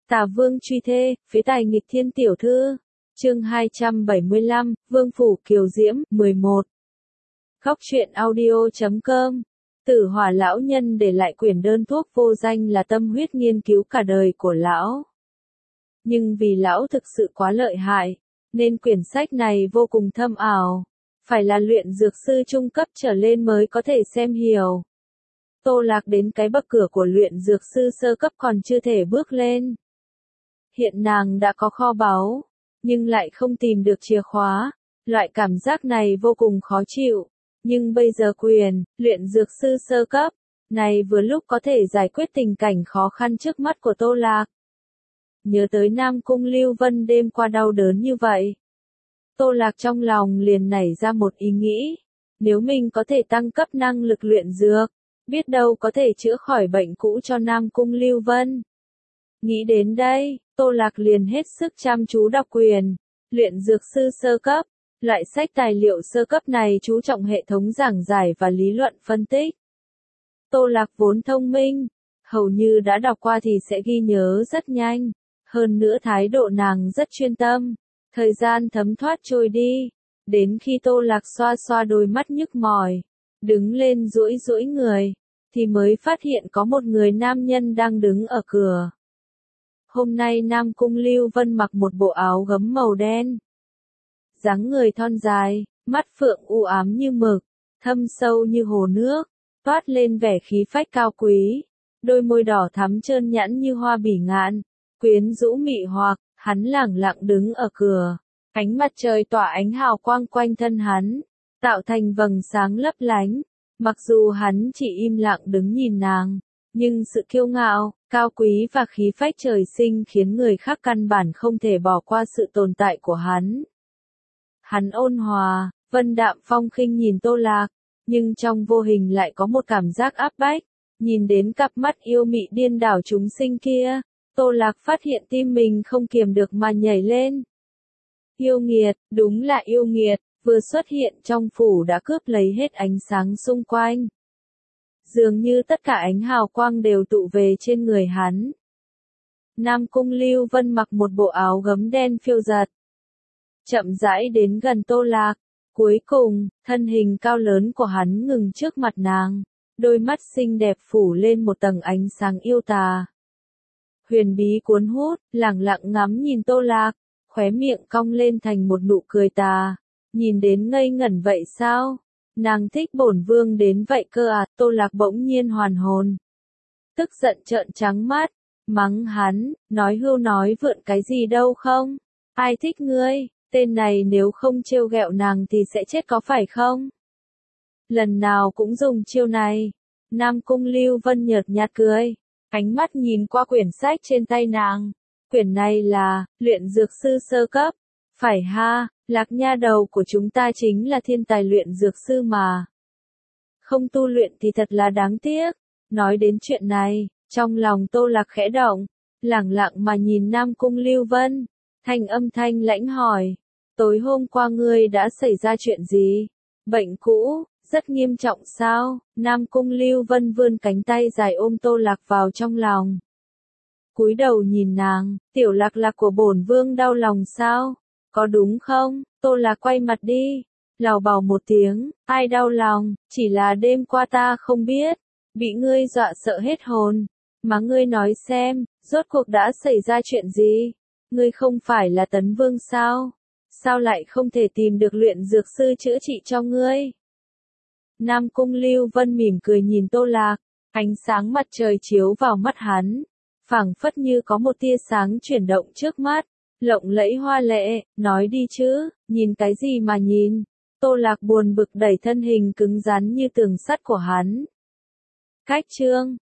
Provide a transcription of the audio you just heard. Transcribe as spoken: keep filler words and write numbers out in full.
Tà Vương truy thê, phế tài nghịch thiên tiểu thư. Chương hai trăm bảy mươi lăm, Vương phủ kiều diễm, mười một. Góc truyện audio chấm com. Tử Hỏa lão nhân để lại quyển đơn thuốc vô danh là tâm huyết nghiên cứu cả đời của lão. Nhưng vì lão thực sự quá lợi hại, nên quyển sách này vô cùng thâm ảo. Phải là luyện dược sư trung cấp trở lên mới có thể xem hiểu. Tô Lạc đến cái bậc cửa của luyện dược sư sơ cấp còn chưa thể bước lên. Hiện nàng đã có kho báu, nhưng lại không tìm được chìa khóa. Loại cảm giác này vô cùng khó chịu. Nhưng bây giờ quyền, luyện dược sư sơ cấp, này vừa lúc có thể giải quyết tình cảnh khó khăn trước mắt của Tô Lạc. Nhớ tới Nam Cung Lưu Vân đêm qua đau đớn như vậy. Tô Lạc trong lòng liền nảy ra một ý nghĩ. Nếu mình có thể tăng cấp năng lực luyện dược, biết đâu có thể chữa khỏi bệnh cũ cho Nam Cung Lưu Vân. Nghĩ đến đây, Tô Lạc liền hết sức chăm chú đọc quyền, luyện dược sư sơ cấp. Loại sách tài liệu sơ cấp này chú trọng hệ thống giảng giải và lý luận phân tích. Tô Lạc vốn thông minh, hầu như đã đọc qua thì sẽ ghi nhớ rất nhanh. Hơn nữa thái độ nàng rất chuyên tâm. Thời gian thấm thoát trôi đi. Đến khi Tô Lạc xoa xoa đôi mắt nhức mỏi, đứng lên duỗi duỗi người, thì mới phát hiện có một người nam nhân đang đứng ở cửa. Hôm nay Nam Cung Lưu Vân mặc một bộ áo gấm màu đen. Dáng người thon dài, mắt phượng u ám như mực, thâm sâu như hồ nước, toát lên vẻ khí phách cao quý. Đôi môi đỏ thắm trơn nhẵn như hoa bỉ ngạn, quyến rũ mị hoặc, hắn lẳng lặng đứng ở cửa. Ánh mặt trời tỏa ánh hào quang quanh thân hắn, tạo thành vầng sáng lấp lánh. Mặc dù hắn chỉ im lặng đứng nhìn nàng, nhưng sự kiêu ngạo, cao quý và khí phách trời sinh khiến người khác căn bản không thể bỏ qua sự tồn tại của hắn. Hắn ôn hòa, vân đạm phong khinh nhìn Tô Lạc, nhưng trong vô hình lại có một cảm giác áp bách. Nhìn đến cặp mắt yêu mị điên đảo chúng sinh kia, Tô Lạc phát hiện tim mình không kiềm được mà nhảy lên. Yêu nghiệt, đúng là yêu nghiệt, vừa xuất hiện trong phủ đã cướp lấy hết ánh sáng xung quanh. Dường như tất cả ánh hào quang đều tụ về trên người hắn. Nam Cung Lưu Vân mặc một bộ áo gấm đen phiêu dật, chậm rãi đến gần Tô Lạc. Cuối cùng, thân hình cao lớn của hắn ngừng trước mặt nàng, đôi mắt xinh đẹp phủ lên một tầng ánh sáng yêu tà. Huyền bí cuốn hút, lẳng lặng ngắm nhìn Tô Lạc, khóe miệng cong lên thành một nụ cười tà. Nhìn đến ngây ngẩn vậy sao? Nàng thích bổn vương đến vậy cơ à? Tô Lạc bỗng nhiên hoàn hồn. Tức giận trợn trắng mắt, mắng hắn, nói hưu nói vượn cái gì đâu không? Ai thích ngươi? Tên này nếu không trêu ghẹo nàng thì sẽ chết có phải không? Lần nào cũng dùng chiêu này. Nam Cung Lưu Vân nhợt nhạt cười, ánh mắt nhìn qua quyển sách trên tay nàng. Quyển này là luyện dược sư sơ cấp. Phải ha, Lạc nha đầu của chúng ta chính là thiên tài luyện dược sư mà. Không tu luyện thì thật là đáng tiếc. Nói đến chuyện này, trong lòng Tô Lạc khẽ động, lẳng lặng mà nhìn Nam Cung Lưu Vân. Thanh âm thanh lãnh hỏi, tối hôm qua ngươi đã xảy ra chuyện gì? Bệnh cũ, rất nghiêm trọng sao? Nam Cung Lưu Vân vươn cánh tay dài ôm Tô Lạc vào trong lòng. Cúi đầu nhìn nàng, tiểu Lạc Lạc của bổn vương đau lòng sao? Có đúng không? Tô Lạc quay mặt đi, lào bào một tiếng, ai đau lòng, chỉ là đêm qua ta không biết, bị ngươi dọa sợ hết hồn. Mà ngươi nói xem, rốt cuộc đã xảy ra chuyện gì? Ngươi không phải là Tấn Vương sao? Sao lại không thể tìm được luyện dược sư chữa trị cho ngươi? Nam Cung Lưu Vân mỉm cười nhìn Tô Lạc, ánh sáng mặt trời chiếu vào mắt hắn, phảng phất như có một tia sáng chuyển động trước mắt, lộng lẫy hoa lệ, nói đi chứ, nhìn cái gì mà nhìn? Tô Lạc buồn bực đẩy thân hình cứng rắn như tường sắt của hắn. Cách chương